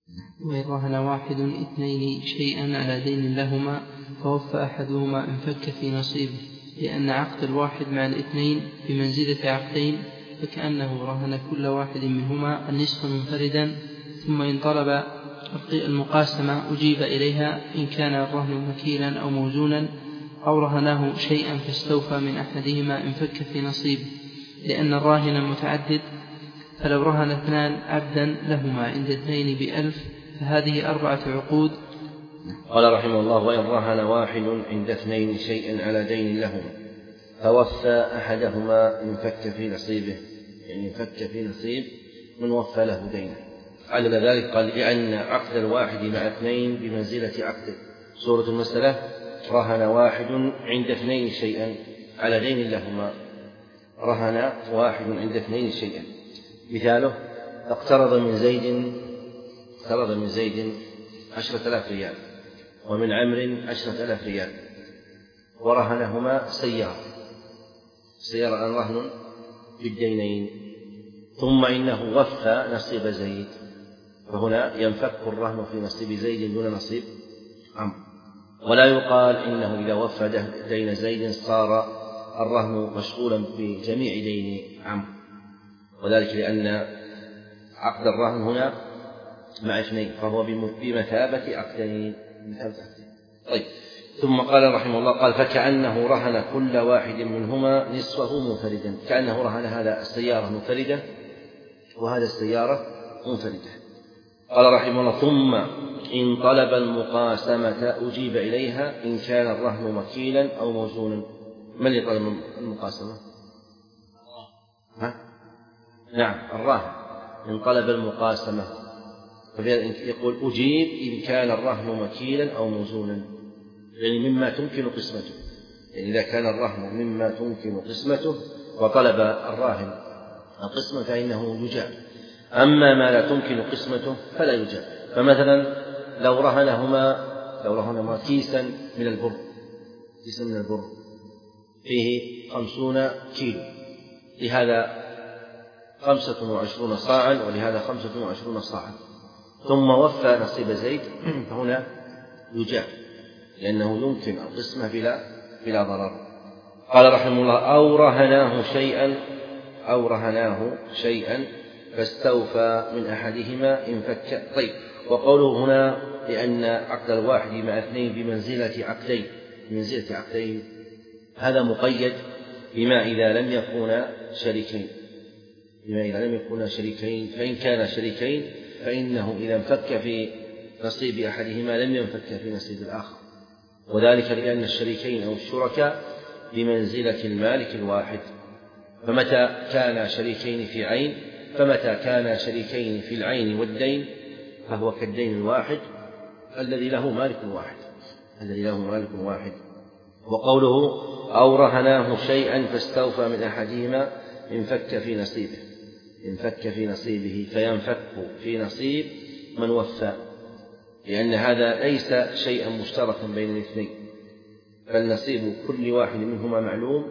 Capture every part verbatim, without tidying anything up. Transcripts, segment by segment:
وإن رهن واحد اثنين شيئا على دين لهما فوفى أحدهما انفك في نصيبه، لأن عقد الواحد مع الاثنين بمنزلة عقدين، فكأنه رهن كل واحد منهما النصف منفردا، ثم إن طلب المقاسمة أجيب إليها إن كان الرهن مكيلا أو موزونا، أو رهناه شيئا فاستوفى من أحدهما انفك في نصيبه، لأن الراهن متعدد، فلو رهن اثنان عبدا لهما عند اثنين بألف فهذه أربعة عقود. قال رحمه الله: وإن رهن واحد عند اثنين شيئا على دين لهما فوفى أحدهما انفك في نصيبه، يعني انفك في نصيب من وفى له دينه. علل ذلك قال: لأن عقد الواحد مع اثنين بمنزلة عقد. صورة المسألة: رهن واحد عند اثنين شيئا على دين لهما. رهن واحد عند اثنين شيئا. مثاله: اقترض من زيد اقترض من زيد عشرة آلاف ريال، ومن عمرو عشرة آلاف ريال، ورهنهما سيارة سيارة أن رهن بالدينين، ثم إنه وفى نصيب زيد، فهنا ينفك الرهن في نصيب زيد دون نصيب عمرو. ولا يقال إنه إذا وفى دين زيد صار الرهن مشغولا بجميع دين عمرو، وذلك لأن عقد الرهن هنا مع اثنين، فهو بمثابة عقدين. طيب، ثم قال رحمه الله: قال: فكأنه رهن كل واحد منهما نصفه منفردا. كأنه رهن هذا السيارة منفردة وهذا السيارة منفردة. قال رحمه الله: ثم إن طلب المقاسمة أجيب إليها إن كان الرهن مكيلا أو موزونا. من اللي طلب المقاسمة؟ ها؟ نعم، الراهن. إن طلب المقاسمة يقول: أجيب إن كان الرهن مكيلا أو موزونا، يعني مما تمكن قسمته. يعني إذا كان الرهن مما تمكن قسمته وطلب الراهن القسمة فإنه يجاب. أما ما لا تمكن قسمته فلا يجاب. فمثلا لو رهنهما لو رهنهما كيسا من البر كيسا من البر فيه خمسون كيلو، لهذا خمسة وعشرون صاعا ولهذا خمسة وعشرون صاعا، ثم وفى نصيب زيد، فهنا يجاب لأنه يمكن القسمة بلا بلا ضرر. قال رحمه الله: أو رهناه شيئا أو رهناه شيئا فاستوفى من أحدهما انفك. طيب، وقوله هنا لأن عقد الواحد مع اثنين بمنزلة عقدين بمنزلة عقدين هذا مقيد بما إذا لم يكونا شريكين بما إذا لم يكونا شريكين فإن كان شريكين فإنه إذا انفك في نصيب أحدهما لم ينفك في نصيب الآخر، وذلك لأن الشريكين أو الشركاء بمنزلة المالك الواحد. فمتى كان شريكين في عين فمتى كان شريكين في العين والدين فهو كالدين الواحد الذي له مالك واحد الذي له مالك واحد. وقوله: أو رهناه شيئا فاستوفى من أحدهما انفك في نصيبه انفك في نصيبه فينفك في نصيب من وفى، لأن هذا ليس شيئا مشتركا بين الاثنين، بل نصيب كل واحد منهما معلوم،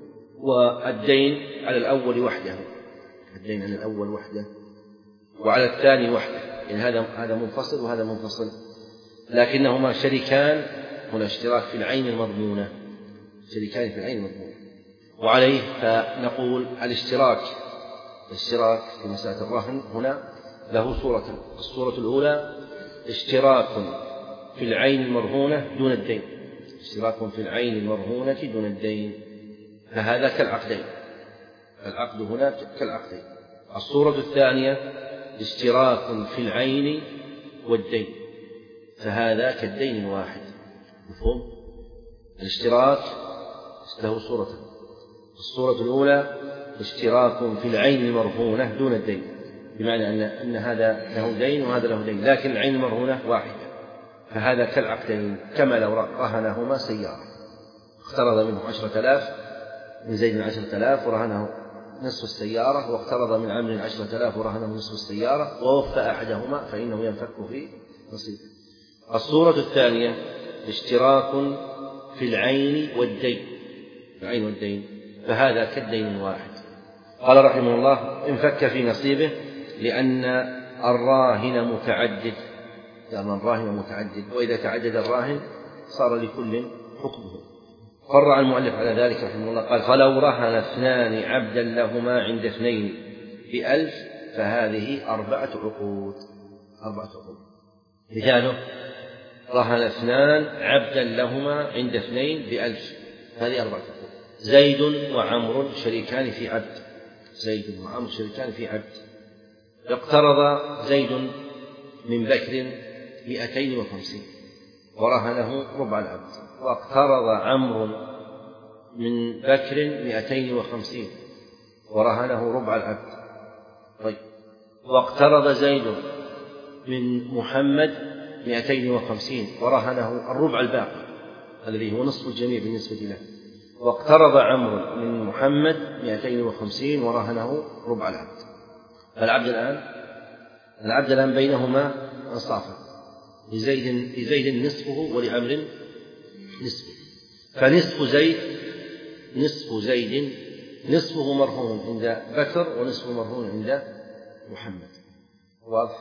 والدين على الأول وحده الدين على الأول وحده وعلى الثاني وحده، يعني هذا هذا منفصل وهذا منفصل، لكنهما شريكان. هنا اشتراك في العين المضمونة شريكان في العين المضمونة. وعليه فنقول الاشتراك الاشتراك في مسألة الرهن هنا له صورتان. الصورة الأولى اشتراك في العين المرهونة دون الدين اشتراك في العين المرهونة دون الدين، فهذا كالعقدين العقد هنا كالعقدين. الصورة الثانية اشتراك في العين والدين، فهذا كالدين الواحد. مفهوم؟ الاشتراك له صورتان. الصورة الأولى اشتراك في العين المرهونة دون الدين، بمعنى أن, أن هذا له دين وهذا له دين، لكن العين المرهونة واحدة، فهذا كالعقدين. كما لو رهنهما سيارة، اقترض منه عشرة آلاف من زيد عشرة آلاف ورهنه نصف السيارة، واقترض من عمرو عشرة آلاف ورهنه نصف السيارة، ووفى أحدهما فإنه ينفك في نصيبه. الصورة الثانية اشتراك في العين والدين العين والدين فهذا كالدين الواحد. قال رحمه الله: انفك في نصيبه لأن الراهن متعدد لأن الراهن متعدد، وإذا تعدد الراهن صار لكل حكمه. فرع المؤلف على ذلك رحمه الله قال: فلو رهن اثنان عبدا لهما عند اثنين بألف فهذه أربعة عقود. أربعة عقود مثاله: رهن اثنان عبدا لهما عند اثنين بألف، هذه أربعة عقود. زيد وعمر شريكان في عبد، زيد وعمر شريكان في عبد. اقترض زيد من بكر مئتين وخمسين ورهنه ربع العبد، واقترض عمرو من بكر مئتين وخمسين ورهنه ربع العبد. طيب. واقترض زيد من محمد مئتين وخمسين ورهنه الربع الباقي الذي هو نصف الجميع بالنسبة له. واقترض عمرو من محمد مئتين وخمسين ورهنه ربع العبد. فالعبد الآن العبد الآن بينهما أنصافا، لزيد لزيد نصفه ولعمر نصفه، فنصف زيد نصف زيد نصفه مرهون عند بكر ونصفه مرهون عند محمد. واضح؟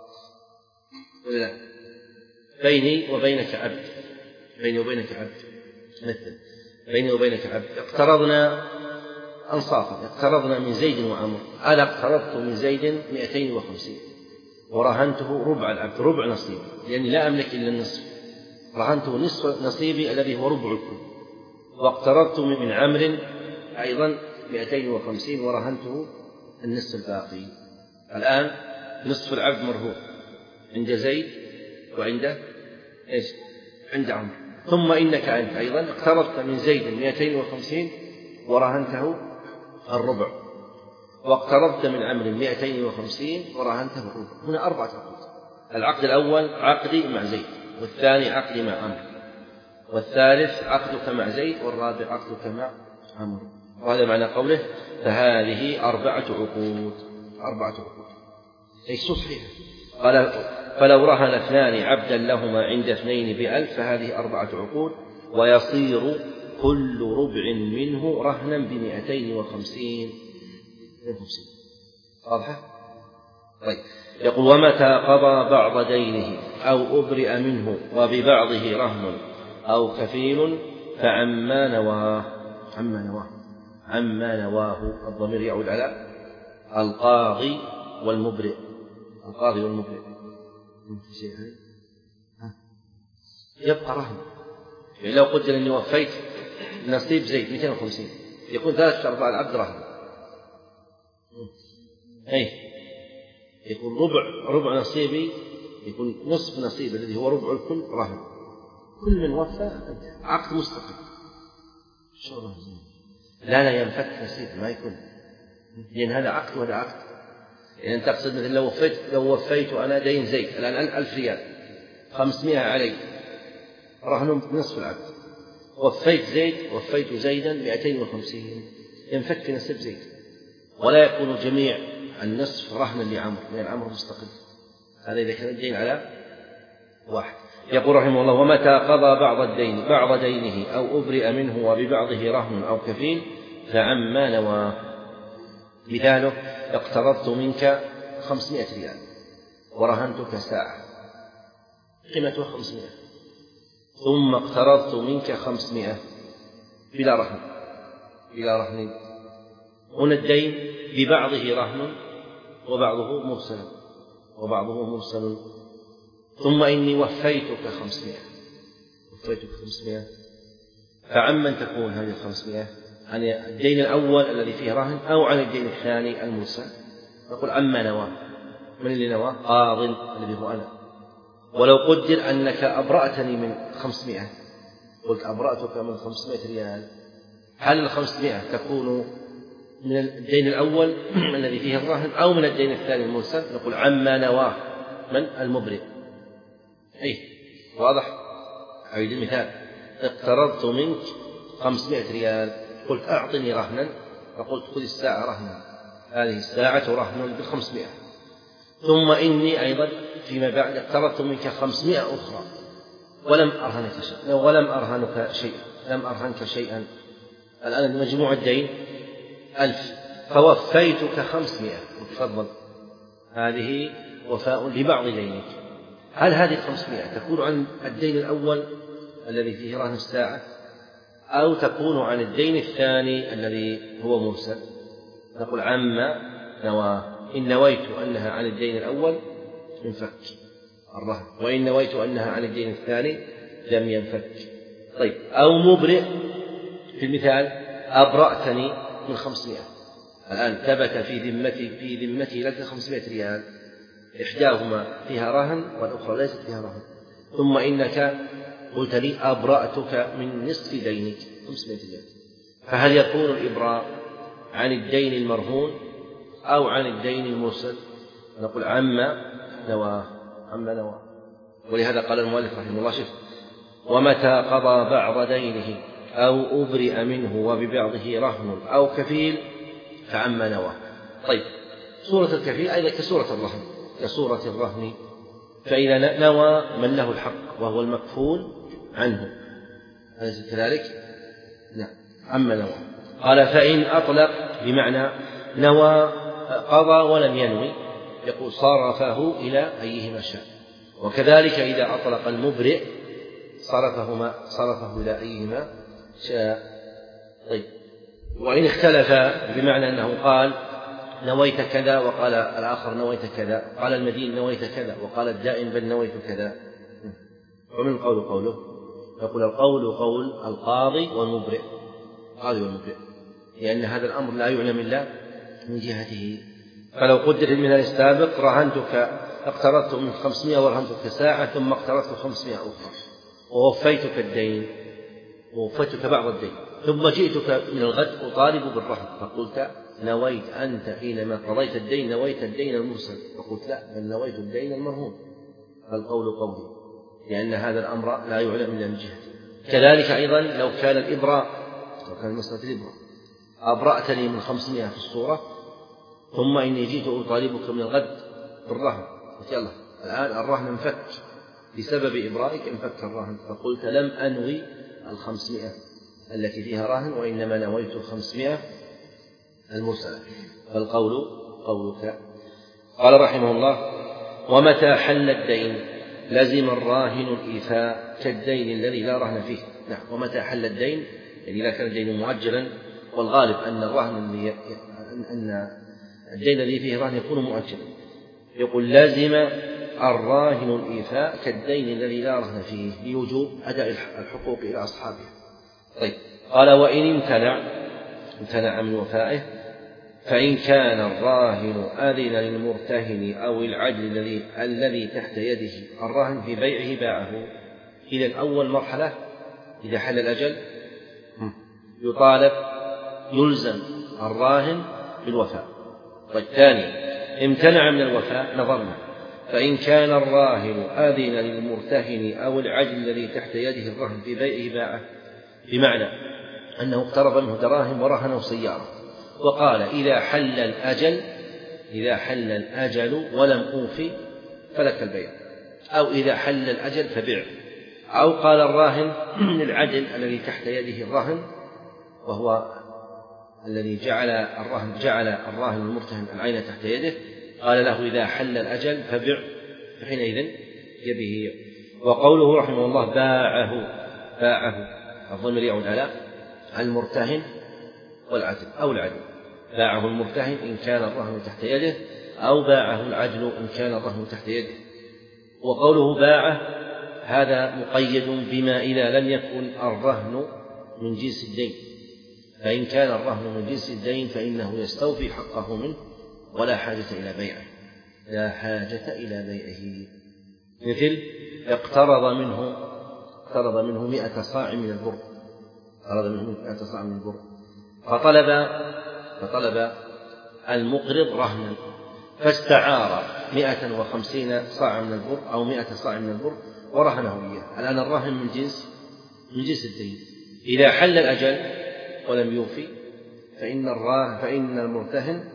ولا بيني وبينك عبد، بيني وبينك عبد مثل بيني وبينك عبد، اقترضنا أنصافا، اقترضنا من زيد وعمر. أنا اقترضت من زيد مئتين وخمسين ورهنته ربع العبد، ربع نصيبي، لأني لا أملك إلا النصف، رهنته نصف نصيبي الذي هو ربع الكل. واقترضت من عمرو أيضا مئتين وخمسين ورهنته النصف الباقي. الآن نصف العبد مرهون عند زيد وعند إيش؟ عند عمرو. ثم إنك أنت أيضا اقترضت من زيد مئتين وخمسين ورهنته الربع، واقترضت من عمرو مئتين وخمسين ورهنته الربع. هنا أربعة عقود. العقد الأول عقدي مع زيد، والثاني عقدي مع عمرو، والثالث عقدك مع زيد، والرابع عقدك مع عمرو. وهذا معنى قوله: فهذه أربعة عقود. أربعة عقود أي صحيح. قال: فلو رهن اثنان عبدا لهما عند اثنين بألف فهذه أربعة عقود، ويصير كل ربع منه رهنا بمئتين وخمسين. واضحة؟ طيب. يقول: ومتى قضى بعض دينه أو أبرئ منه وببعضه رهن أو كفيل فعما نواه. عما نواه عما نواه الضمير يعود على القاضي والمبرئ. القاضي والمبرئ يبقى رهن. يعني لو قدر أني وفيت نصيب زيد مئتين وخمسين يكون ثلاثة أرباع العبد رهن، أي يكون ربع ربع نصيبي، يكون نصف نصيب الذي هو ربع الكل رهن. كل من وفى عقد مستقل. لا لا ينفك نصيب ما يكون، لأن هذا عقد وهذا عقد. يعني أن تقصد مثل لو وفيت لو وفيت أنا دين زيد الآن ألف ريال خمسمائة علي رهن نصف العبد، وفيت زيد وفيت زيدا مئتين وخمسين ينفك نصيب زيد، ولا يكون جميع النصف رهنا لعمر، لأن عمر مستقل. هذا إذا كان الدين على واحد. يقول رحمه الله: ومتى قضى بعض الدين بعض دينه أو أبرئ منه وببعضه رهن أو كفيل فعما نوى. مثاله: اقترضت منك خمسمائة ريال ورهنتك ساعة قيمتها خمسمائة، ثم اقترضت منك خمسمائة بلا رهن بلا رهن هنا الدين ببعضه رهن وبعضه مرسل وبعضه مرسل ثم إني وفيتك خمسمائة وفيتك خمسمائة فعمن تكون هذه الخمسمائة؟ عن الدين الأول الذي فيه رهن أو عن الدين الثاني المرسل؟ نقول: عما نواه. من اللي نواه؟ قاض الذي هو أنا. ولو قدر أنك أبرأتني من خمسمائة، قلت أبرأتك من خمسمائة ريال، هل الخمسمائة تكون من الدين الأول الذي فيه الرهن أو من الدين الثاني المرسل؟ نقول: عما نواه من المبرئ. أي واضح؟ أعيد المثال: اقترضت منك خمسمائة ريال، قلت أعطني رهنا، فقلت خذ الساعة رهنا، هذه الساعة رهن بالخمسمائة، ثم إني أيضا فيما بعد اقترضت منك خمسمائة أخرى ولم أرهنك شيئا ولم أرهنك شيئا لم أرهنك شيئا الآن مجموع الدين ألف، فوفيتك خمسمائة. تفضل، هذه وفاء لبعض دينك. هل هذه الخمسمائة تكون عن الدين الأول الذي فيه رهن الساعة أو تكون عن الدين الثاني الذي هو مرسل؟ نقول عما نواه. إن نويت أنها عن الدين الأول انفك الرهن، وإن نويت أنها عن الدين الثاني لم ينفك. طيب، أو مبرئ في المثال أبرأتني من خمسمائة، الآن ثبت في ذمتي في ذمتي لك خمسمائة ريال، إحداهما فيها رهن والأخرى ليست فيها رهن، ثم إنك قلت لي أبرأتك من نصف دينك خمسمائة ريال، فهل يكون الإبراء عن الدين المرهون أو عن الدين المرسل؟ نقول عما نواه عما نواه. ولهذا قال المؤلف رحمه الله شف ومتى قضى بعض دينه أو أبرئ منه وببعضه رهن أو كفيل فعما نواه. طيب، سورة الكفيل أيضا كسورة الرهن كسورة الرهن، فإذا نوى من له الحق وهو المكفول عنه أليس كذلك؟ نعم، عما نوى. قال فإن أطلق بمعنى نوى قضى ولم ينوي، يقول صرفه إلى أيهما شاء، وكذلك إذا أطلق المبرئ صرفهما صرفه إلى أيهما شاء. طيب، وإن اختلف بمعنى أنه قال نويت كذا وقال الآخر نويت كذا، قال المدين نويت كذا وقال الدائن بل نويت كذا، ومن القول قوله؟ يقول القول قول القاضي والمبرئ، القاضي والمبرئ، لأن هذا الأمر لا يعلم إلا من جهته. فلو قدر المثال السابق رهنتك اقترضت من خمسمائة ورهنتك ساعة ثم اقترضت خمسمائة أخرى ووفيتك الدين ووفيتك بعض الدين، ثم جئتك من الغد أطالب بالرهن، فقلت نويت أنت حينما قضيت الدين نويت الدين المرسل، فقلت لا بل نويت الدين المرهون، فالقول قولي، لأن هذا الأمر لا يعلم إلا من جهته. كذلك أيضا لو كان الإبراء، لو كان مسألة الإبراء أبرأتني من خمسمائة في الصورة ثم إني جئت أطالبك من الغد بالرهن، قلت يلا الآن الرهن انفك بسبب إبرائك انفك الرهن، فقلت لم أنوي الخمسمائة التي فيها رهن وإنما نويت الخمسمائة المرسلة، فالقول قولك. قال رحمه الله ومتى حل الدين لزم الراهن الإيفاء كالدين الذي لا رهن فيه. نعم، ومتى حل الدين يعني إذا كان الدين مؤجلا، والغالب أن الرهن أن الدين الذي فيه رهن يكون مؤجلا، يقول لازم الراهن الإيفاء كالدين الذي لا رهن فيه لوجوب أداء الحقوق إلى أصحابها. طيب، قال وإن امتنع امتنع من وفائه فإن كان الراهن أذن للمرتهن أو العدل الذي الذي تحت يده الراهن في بيعه باعه. إذا أول مرحلة إذا حل الأجل يطالب يلزم الراهن بالوفاء. طيب، ثاني امتنع من الوفاء نظرنا، فإن كان الراهن آذن للمرتهن أو العدل الذي تحت يده الرهن في بيعه باعه، بمعنى أنه اقترض منه دراهم ورهنه سيارة وقال إذا حل الأجل إذا حل الأجل ولم أوفي فلك البيع، أو إذا حل الأجل فبيع، أو قال الراهن للعدل الذي تحت يده الرهن وهو الذي جعل الرهن جعل الراهن المرتهن العين تحت يده، قال له إذا حل الأجل فبع، فحينئذ يبيه. وقوله رحمه الله باعه باعه الضمير يعود على المرتهن والعدل أو العدل، باعه المرتهن إن كان الرهن تحت يده، أو باعه العدل إن كان الرهن تحت يده. وقوله باعه هذا مقيد بما إذا لم يكن الرهن من جنس الدين، فإن كان الرهن من جنس الدين فإنه يستوفي حقه منه ولا حاجة إلى بيعه لا حاجة إلى بيعه. مثل اقترض منه اقترض منه مئة صاع من البر اقترض منه مئة صاع من البر فطلب فطلب المقرض رهنا فاستعار مئة وخمسين صاع من البر أو مئة صاع من البر ورهنه إياه. الآن الرهن من جنس من جنس الدين، إذا حل الأجل ولم يوفي فإن الراهن فإن المرتهن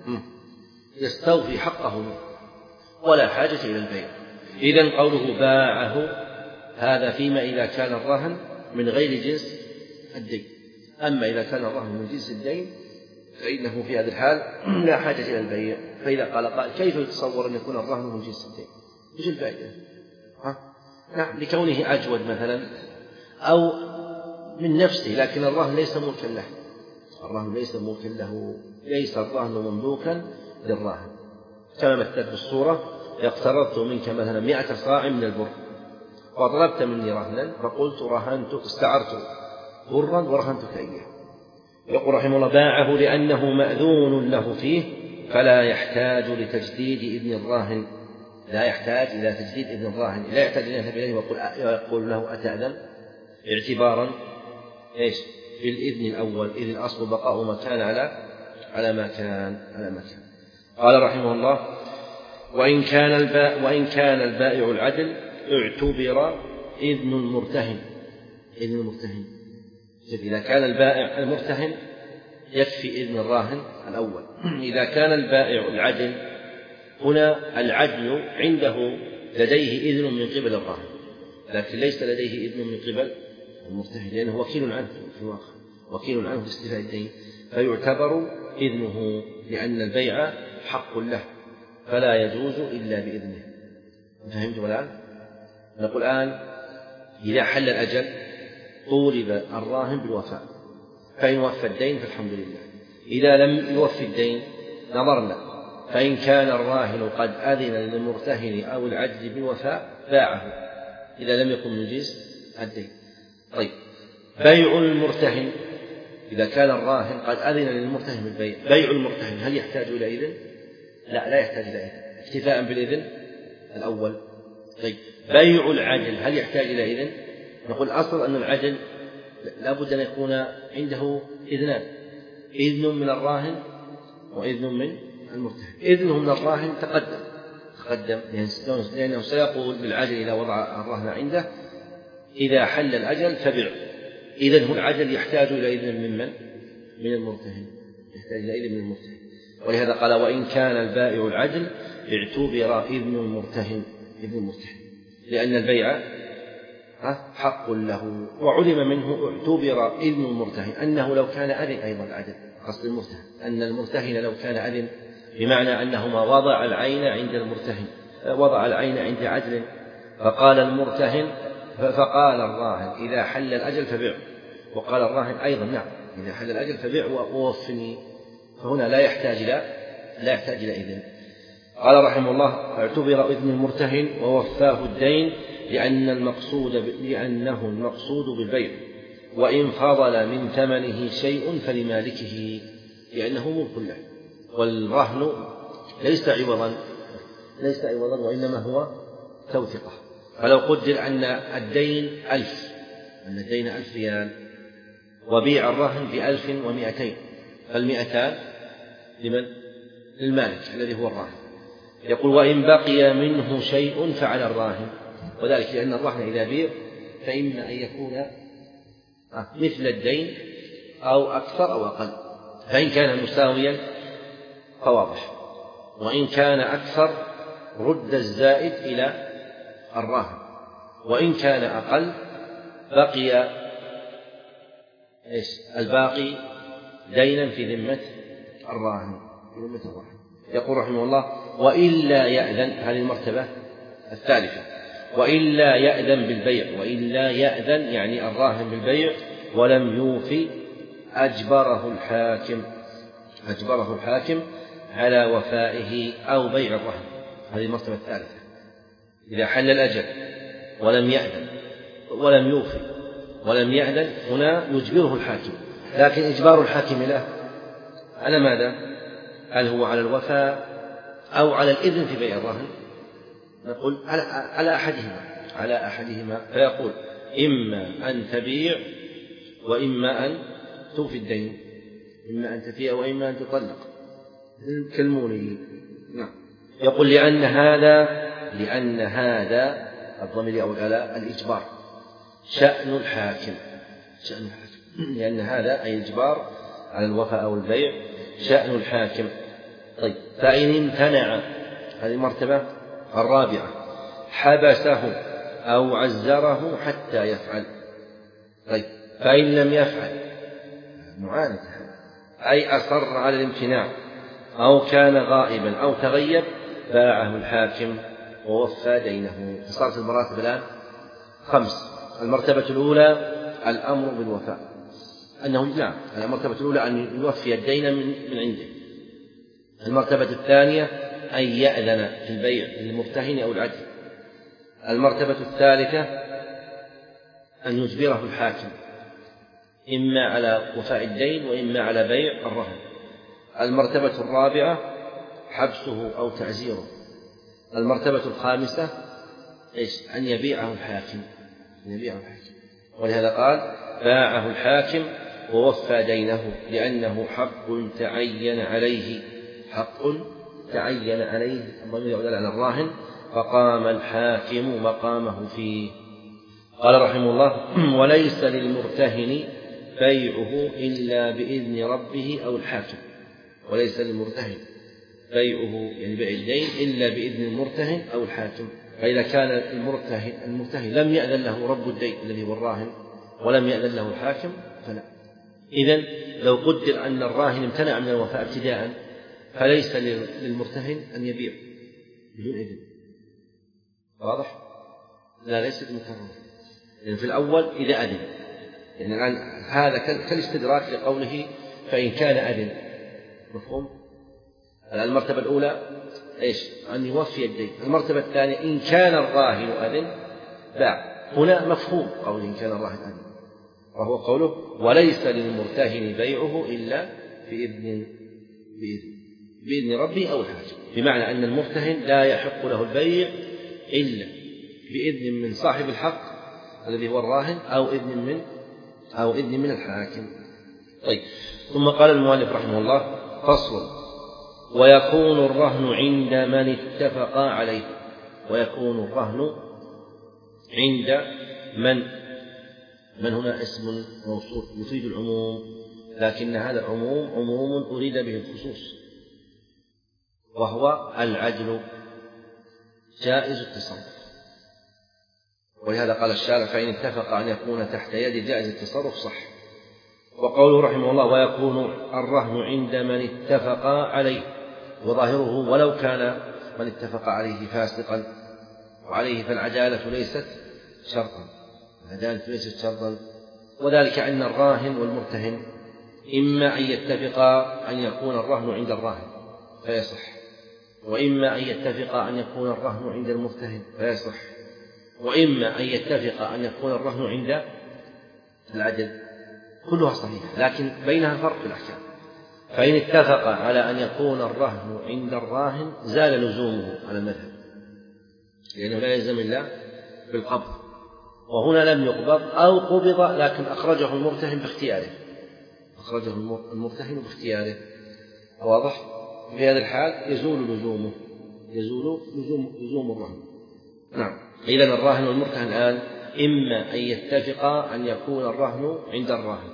يستوفي حقه منه ولا حاجة إلى البيع. إذن قوله باعه هذا فيما إذا كان الرهن من غير جنس الدين، أما إذا كان الرهن من جنس الدين فإنه في هذا الحال لا حاجة إلى البيع. فإذا قال قائل كيف يتصور أن يكون الرهن من جنس الدين؟ وش الفائدة؟ نعم لكونه أجود مثلا أو من نفسه، لكن الرهن ليس ملكا له، الرهن ليس ملكا له، ليس الرهن مملوكا للراهن. كما مثلت بالصورة: اقترضت منك مثلا مئة صاع من البر وطلبت مني رهنا فقلت رهنت استعرت برا ورهنتك إياه. يقول رحمه الله: باعه لأنه مأذون له فيه فلا يحتاج لتجديد إذن الراهن، لا يحتاج إلى تجديد إذن الراهن، لا يحتاج إلى إذن ويقول له أتأذن، اعتبارا إيش في الإذن الأول، إذ الأصل بقاء ما كان على على ما كان على ما كان. قال رحمه الله: وإن كان البائع وإن كان البائع العدل اعتبر إذن المرتهن. إذن المرتهن إذا كان البائع المرتهن يكفي إذن الراهن الأول. إذا كان البائع العدل، هنا العدل عنده لديه إذن من قبل الراهن، لكن ليس لديه إذن من قبل المرتهن، لأنه وكيل عنه في الواقع، وكيل عنه في استيفاء الدين، فيعتبر إذنه لأن البيع حق له فلا يجوز إلا بإذنه. فهمتم الآن؟ نقول الآن: إذا حل الأجل طولب الراهن بالوفاء، فإن وفى الدين فالحمد لله، إذا لم يوفي الدين نظرنا، فإن كان الراهن قد أذن للمرتهن أو العجز بالوفاء باعه إذا لم يكن من جنس الدين. طيب، بيع المرتهن، إذا كان الراهن قد أذن للمرتهن بالبيع، بيع المرتهن هل يحتاج إلى إذن؟ لا، لا يحتاج إلى إذن، اكتفاء بالإذن الأول. طيب، بيع العجل هل يحتاج إلى إذن؟ نقول أصل أن العجل لا بد أن يكون عنده إذنان: إذن من الراهن وإذن من المرتهن. إذنه من الراهن تقدم تقدم لأنه سيقول بالعجل إذا وضع الرهن عنده: إذا حل الأجل فبع. إذن هو العجل يحتاج إلى إذن من من؟ من المرتهن، يحتاج إلى إذن من المرتهن. ولهذا قال: وإن كان البائع العجل اعتبر إذن المرتهن إذن المرتهن، لأن البيع حق له. وعلم منه اعتبر إذن المرتهن أنه لو كان أذن أيضا العدل، قصد المرتهن أن المرتهن لو كان أذن، بمعنى أنهما وضع العين عند المرتهن، وضع العين عند عدل، فقال المرتهن فقال الراهن: إذا حل الأجل فبع، وقال الراهن أيضا: نعم إذا حل الأجل فبع ووفني، فهنا لا يحتاج إلى لا يحتاج إلى إذن. قال رحمه الله: اعتبر إذن المرتهن ووفاه الدين لأن المقصود لأنه المقصود بالبيع، وإن فضل من ثمنه شيء فلمالكه لأنه ملك له، والرهن ليس عوضا ليس عوضا وإنما هو توثقة. فلو قدر أن الدين ألف أن الدين ألف ريال وبيع الرهن بألف ومئتين، فالمئتان لمن؟ للمالك الذي هو الراهن. يقول: وإن بقي منه شيء فعلى الراهن، وذلك لأن الرهن إذا بيع فإما أن يكون مثل الدين أو أكثر أو أقل، فإن كان مساويا فواضح، وإن كان أكثر رد الزائد إلى الراهن، وإن كان أقل بقي إيش الباقي دينا في ذمة الراهن. يقول رحمه الله: وإلا يأذن، هذه المرتبة الثالثة، وإلا يأذن بالبيع، وإلا يأذن يعني الراهن بالبيع ولم يوفي أجبره الحاكم أجبره الحاكم على وفائه أو بيع الرهن. هذه المرتبة الثالثة. إذا حل الأجل ولم يأذن ولم يوفي ولم يأذن، هنا يجبره الحاكم، لكن إجبار الحاكم له على ماذا؟ هل هو على الوفاء أو على الإذن في بيع الرهن؟ نقول على, على أحدهما على أحدهما فيقول: إما أن تبيع وإما أن توفي الدين، إما أن تبيع وإما أن تطلق، كالمولي. نعم. يقول: لأن هذا لأن هذا الضمير أو الآلاء الإجبار شأن الحاكم شأن الحاكم لأن هذا أي الإجبار على الوفاء أو البيع شأن الحاكم. طيب، فإن امتنع، هذه المرتبة الرابعة، حبسه أو عزره حتى يفعل. طيب، فإن لم يفعل معاند، أي أصر على الامتناع أو كان غائبا أو تغيب، باعه الحاكم ووفى دينه. فصارت المراتب الآن خمس. المرتبة الأولى الأمر بالوفاء، أنه نعم المرتبة الأولى أن يوفي الدين من, من عنده. المرتبة الثانية أن يأذن في البيع للمرتهن أو العدل. المرتبة الثالثة أن يجبره الحاكم إما على وفاء الدين وإما على بيع الرهن. المرتبة الرابعة حبسه أو تعزيره. المرتبة الخامسة إيش؟ أن يبيعه الحاكم، أن يبيعه الحاكم. ولهذا قال باعه الحاكم ووفى دينه لأنه حق تعين عليه، حق تعين عليه الضمير يعود على الراهن، فقام الحاكم مقامه فيه. قال رحمه الله وليس للمرتهن بيعه إلا بإذن ربه أو الحاكم. وليس للمرتهن بيعه يعني بيع الدين إلا بإذن المرتهن أو الحاكم. فإذا كان المرتهن, المرتهن لم يأذن له رب الدين الذي هو الراهن ولم يأذن له الحاكم فلا. إذن لو قدر أن الراهن امتنع من الوفاء ابتداء فليس للمرتهن أن يبيع بدون إذن. واضح؟ لا ليس بمكرر، يعني في الأول إذا أذن، يعني الآن هذا كالاستدراك لقوله فإن كان أذن. مفهوم؟ المرتبة الأولى إيش؟ أن يوفي الدين. المرتبة الثانية إن كان الراهن أذن باع. هنا مفهوم قول إن كان الراهن أذن، وهو قوله وليس للمرتهن بيعه إلا بإذن بإذن بإذن ربه أو الحاكم، بمعنى أن المرتهن لا يحق له البيع إلا بإذن من صاحب الحق الذي هو الراهن أو إذن من أو إذن من الحاكم. طيب، ثم قال المؤلف رحمه الله فصل ويكون الرهن عند من اتفق عليه. ويكون الرهن عند من من هنا اسم موصول يفيد العموم، لكن هذا العموم عموم أريد به الخصوص، وهو العدل جائز التصرف. ولهذا قال الشارع فإن اتفق أن يكون تحت يد جائز التصرف صح. وقوله رحمه الله ويكون الرهن عند من اتفق عليه، وظاهره ولو كان من اتفق عليه فاسقا وعليه فالعدالة ليست شرطا، العدالة ليست شرطا. وذلك أن الراهن والمرتهن إما أن يتفقا أن يكون الرهن عند الراهن فيصح، وإما أن يتفقا أن يكون الرهن عند المرتهن فيصح، وإما أن يتفقا أن يكون الرهن عند العدل. كلها صحيحة، لكن بينها فرق في الأحكام. فإن اتفق على أن يكون الرهن عند الراهن زال لزومه على المذهب، لأنه لا يلزم إلا بالقبض، وهنا لم يقبض أو قبض لكن أخرجه المرتهن باختياره، أخرجه المرتهن باختياره. واضح؟ في هذا الحال يزول لزومه، يزول لزوم, لزوم الرهن. نعم. إذن الراهن والمرتهن الآن إما أن يتفقا أن يكون الرهن عند الراهن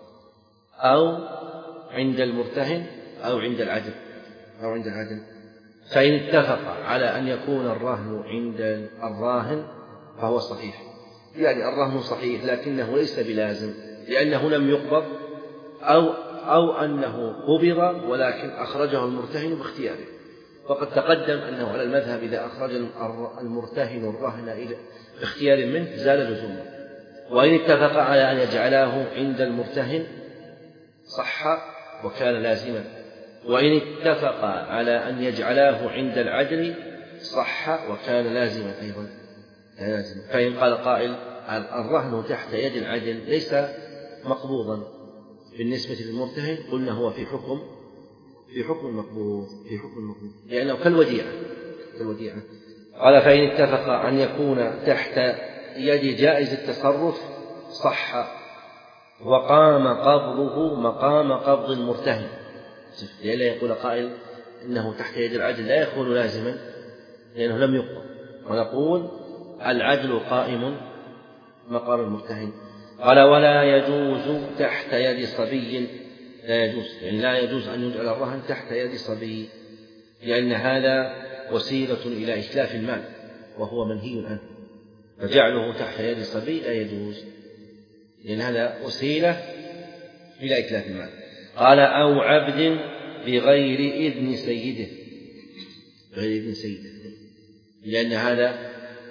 أو عند المرتهن أو عند العدل أو عند العدل. فإن اتفق على أن يكون الرهن عند الراهن فهو صحيح، يعني الرهن صحيح لكنه ليس بلازم لأنه لم يقبض أو أو أنه قبض ولكن أخرجه المرتهن باختياره. وقد تقدم أنه على المذهب إذا أخرج المرتهن الرهن إلى باختيار منه زال لزومه. وإن اتفق على أن يجعله عند المرتهن صح وكان لازما، وإن اتفق على أن يجعله عند العدل صح وكان لازما أيضا. فإن قال قائل الرهن تحت يد العدل ليس مقبوضا بالنسبة للمرتهن، قلنا هو في حكم في حكم المقبوض في حكم المقبوض لأنه كالوديعة كالوديعة. قال فإن اتفق أن يكون تحت يد جائز التصرف صح وقام قبضه مقام قبض المرتهن. لأن يقول قائل إنه تحت يد العدل لا يكون لازما لأنه لم يقبض، ونقول العدل قائم مقام المرتهن. قال ولا يجوز تحت يد صبي، لا يجوز يعني لا يجوز أن يجعل الرهن تحت يد صبي، لأن هذا وسيلة إلى إتلاف المال وهو منهي عنه، فجعله تحت يد صبي لا يجوز لأن هذا وسيلة إلى إتلاف المال. قال أو عبد بغير إذن سيده، بغير إذن سيده لأن هذا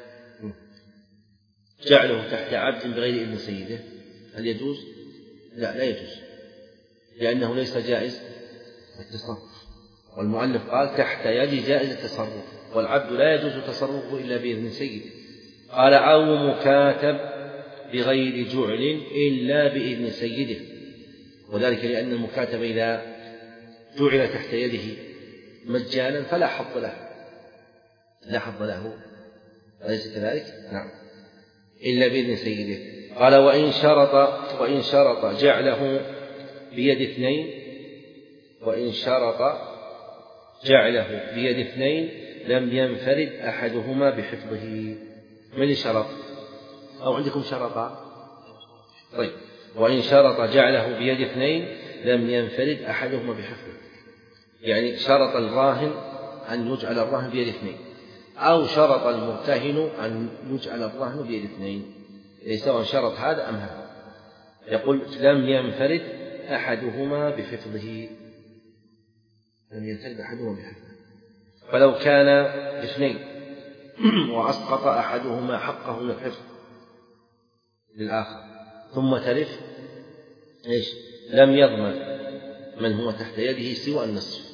جعله تحت عبد بغير إذن سيده هل يجوز؟ لا لا يجوز، لأنه ليس جائز التصرف، والمؤلف قال تحت يد جائز التصرف، والعبد لا يجوز تصرفه إلا بإذن سيده. قال أو مكاتب بغير جعل إلا بإذن سيده، وذلك لأن المكاتب إذا جعل تحت يده مجانا فلا حظ له، لا حظ له، أليس كذلك؟ نعم، إلا بإذن سيده. قال وإن شرط وإن شرط جعله بيد اثنين وإن شرط جعله بيد اثنين لم ينفرد أحدهما بحفظه. من اللي شرط؟ أو عندكم شرطا؟ طيب، وإن شرط جعله بيد اثنين لم ينفرد أحدهما بحفظه، يعني شرط الراهن أن يجعل الرهن بيد اثنين، أو شرط المرتهن أن يجعل الرهن بيد اثنين، سواء شرط هذا أم هذا، يقول لم ينفرد أحدهما بحفظه، لم ينفرد أحدهما بحفظه. فلو كان اثنين وأسقط أحدهما حقه من الحفظ للآخر ثم تلف إيش؟ لم يضمن من هو تحت يده سوى النصف.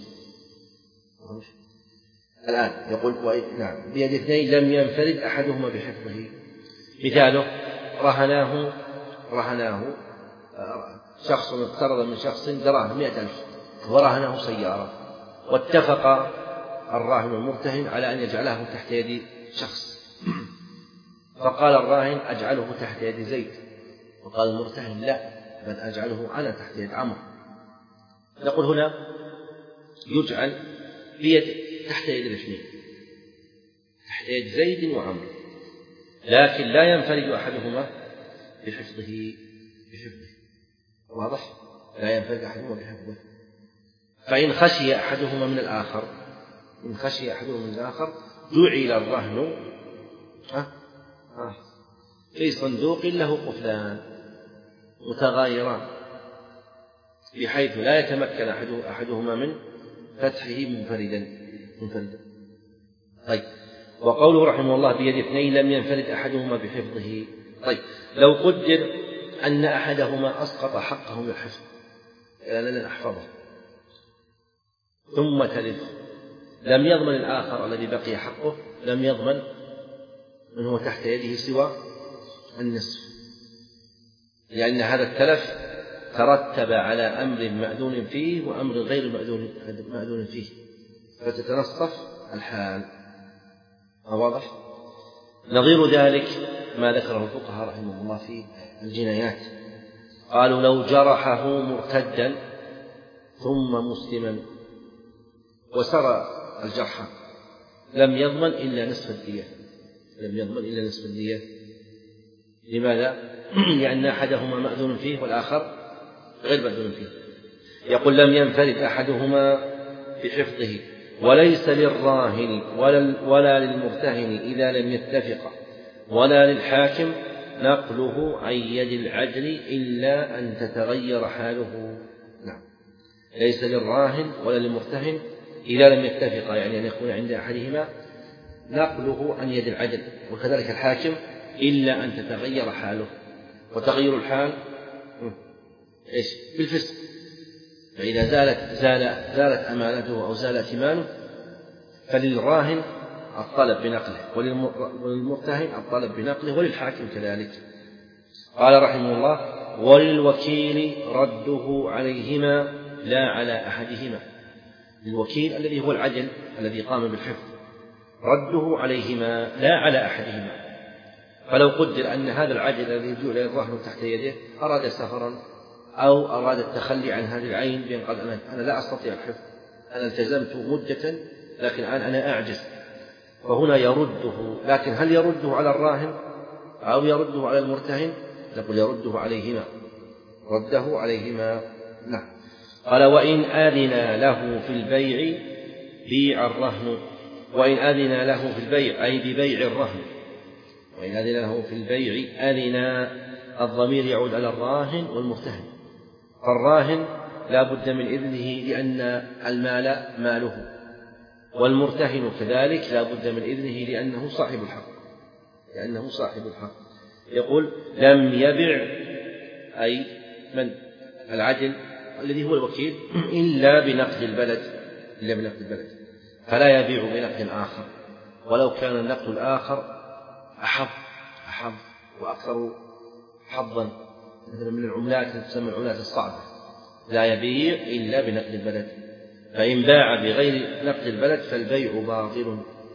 الآن يقول نعم بيد اثنين لم ينفرد أحدهما بحفظه. مثاله رهناه رهناه شخص اقترض من شخص دراهم مئة ألف ورهنه سيارة، واتفق الراهن والمرتهن على أن يجعله تحت يد شخص، فقال الراهن أجعله تحت يد زيد، وقال المرتهن لا بل أجعله أنا تحت يد عمرو. نقول هنا يجعل بيد تحت يد الاثنين، تحت يد زيد وعمرو، لكن لا ينفرد أحدهما بحفظه بحفظه واضح؟ لا ينفرد أحدهما بحفظه. فإن خشي أحدهما من الآخر إن خشي أحدهما من الآخر جعل الرهن في صندوق له قفلان متغايران بحيث لا يتمكن أحدهما من فتحه منفردا منفردا. طيب، وقوله رحمه الله بيد اثنين لم ينفرد أحدهما بحفظه. طيب، لو قدر أن أحدهما أسقط حقه من الحفظ، يعني لن أحفظه، ثم تلف، لم يضمن الآخر الذي بقي حقه، لم يضمن من هو تحت يده سوى النصف، لأن هذا التلف ترتب على أمر مأذون فيه وأمر غير مأذون فيه، فتتنصف الحال. واضح؟ نظير ذلك ما ذكره الفقهاء رحمه الله في الجنايات، قالوا لو جرحه مرتدا ثم مسلما وسرى الجرح لم يضمن إلا نصف الدية، لم يضمن إلا نصف الدية. لماذا؟ لأن أحدهما مأذون فيه والآخر غير مأذون فيه. يقول لم ينفرد أحدهما بحفظه، وليس للراهن ولا, ولا للمرتهن إذا لم يتفق ولا للحاكم نقله عن يد العدل إلا أن تتغير حاله. نعم، ليس للراهن ولا للمرتهن إذا لم يتفق، يعني أن يكون عند أحدهما نقله عن يد العدل، وكذلك الحاكم إلا أن تتغير حاله. وتغير الحال إيش؟ بالفسق، فإذا زالت زال زالت أمانته أو زال ائتمانه فللراهن الطلب بنقله وللمرتهن الطلب بنقله وللحاكم كذلك. قال رحمه الله وللوكيل رده عليهما لا على أحدهما. الوكيل الذي هو العدل الذي قام بالحفظ رده عليهما لا على أحدهما. فلو قدر أن هذا العدل الذي جعل الرهن تحت يده أراد سفرا أو أراد التخلي عن هذه العين بأن قال أنا لا أستطيع الحفظ، أنا التزمت مدة لكن الآن أنا أعجز، فهنا يرده. لكن هل يرده على الراهن أو يرده على المرتهن؟ نقول يرده عليهما، رده عليهما. نعم. قال وإن أذن له في البيع بيع الرهن، وإن أذن له في البيع أي ببيع الرهن، وإن أذن له في البيع أذن الضمير يعود على الراهن والمرتهن، فالراهن لا بد من إذنه لأن المال ماله، والمرتهن كذلك لا بد من إذنه لأنه صاحب الحق لأنه صاحب الحق يقول لم يبع أي من العدل الذي هو الوكيل إلا بنقد البلد إلا بنقد البلد فلا يبيع بنقد آخر ولو كان النقد الآخر أحظ أحظ وأكثر حظا مثلا من العملات التي تسمى العملات الصعبة لا يبيع إلا بنقد البلد فإن باع بغير نقد البلد فالبيع باطل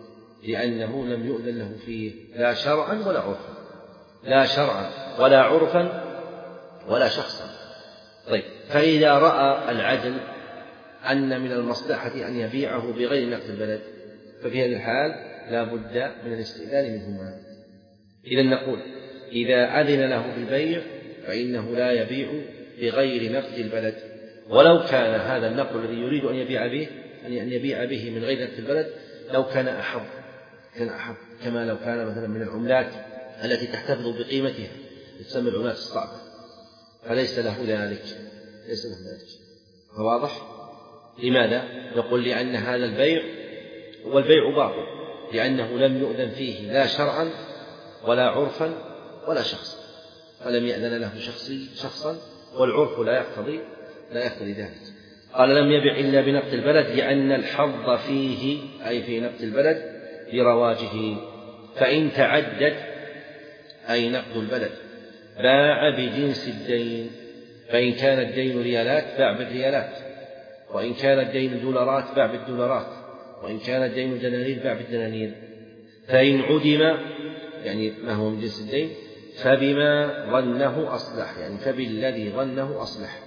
لأنه لم يؤذن له فيه لا شرعا ولا عرفا لا شرعا ولا عرفا ولا شخصا. طيب فإذا رأى العدل أن من المصلحة أن يبيعه بغير نقد البلد ففي هذه الحال لا بد من الاستئذان منهما. إذا نقول إذا أذن له بالبيع فإنه لا يبيع بغير نقد البلد ولو كان هذا النقد الذي يريد أن يبيع به أن يبيع به من غير نقد البلد لو كان أحظ كان أحظ كما لو كان مثلا من العملات التي تحتفظ بقيمتها تسمى العملات الصعبة فليس له ذلك ليس له ذلك. فواضح؟ لماذا؟ نقول لأن هذا البيع هو البيع باطل لأنه لم يؤذن فيه لا شرعا ولا عرفا ولا شخصا فلم يأذن له شخصي شخصا والعرف لا يقتضي لا يقتضي ذلك. قال لم يبع إلا بنقد البلد لأن الحظ فيه أي في نقد البلد برواجه فإن تعدد أي نقد البلد باع بجنس الدين فإن كان الدين ريالات باع بالريالات وإن كان الدين دولارات باع بالدولارات وإن كان الدين دنانير باع بالدنانير فإن عدم يعني ما هو من جنس الدين فبما ظنه أصلح يعني فبالذي ظنه أصلح.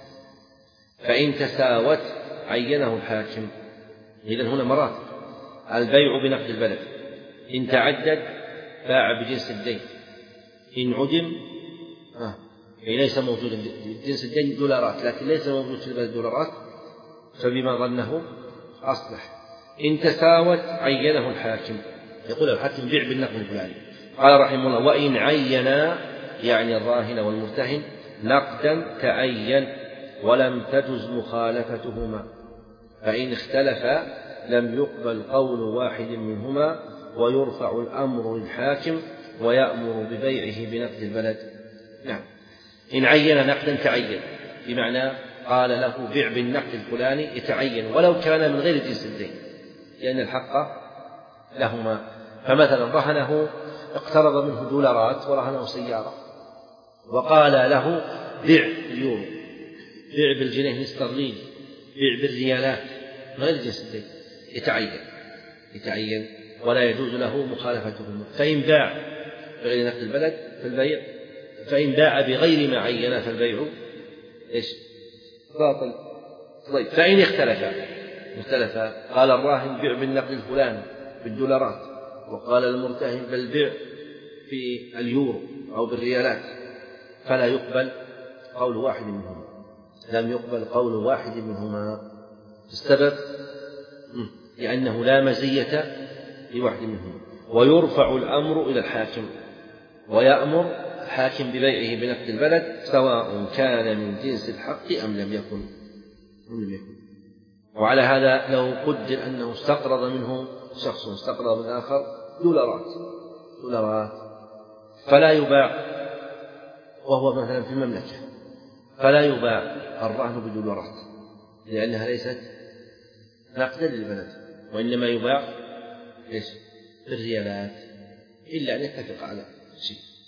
فإن تساوت عينه الحاكم. إذن هنا مراتب البيع بنقد البلد إن تعدد باع بجنس الدين إن عدم آه. يعني ليس موجودا بجنس الدين دولارات لكن ليس موجود في البلد دولارات فبما ظنه أصلح. إن تساوت عينه الحاكم يقول الحاكم بيع بالنقد الفلاني. قال رحمه الله وإن عينا يعني الراهن والمرتهن نقدا تعين ولم تجز مخالفتهما فإن اختلفا لم يقبل قول واحد منهما ويرفع الأمر للحاكم ويأمر ببيعه بنقد البلد. نعم إن عين نقدا تعين بمعنى قال له بيع بالنقد الفلاني يتعين ولو كان من غير جنس الدين لأن الحق لهما. فمثلا رهنه اقترض منه دولارات ورهنه سيارة وقال له بيع اليورو بيع بالجنيه الاسترليني بيع بالريالات من غير جنس الدين يتعين يتعين ولا يجوز له مخالفتهما. فإن باع بغير نقد البلد فالبيع فإن باع بغير ما عين فالبيع إيش باطل. طيب فإن اختلفا اختلفا قال الراهن بيع بالنقد الفلاني بالدولارات وقال المرتهن بل بيع في اليورو أو بالريالات فلا يقبل قول واحد منهما لم يقبل قول واحد منهما. السبب لأنه لا مزية لواحد منهما ويرفع الأمر إلى الحاكم ويأمر الحاكم ببيعه بنقد البلد سواء كان من جنس الحق أم لم يكن. وعلى هذا لو قدر أنه استقرض منه شخص استقرض من آخر دولارات دولارات فلا يباع وهو مثلا في المملكة فلا يباع الرهن بدولارات لأنها ليست نقدا للبلد وإنما يباع بالريالات إلا أن يتفق على شيء.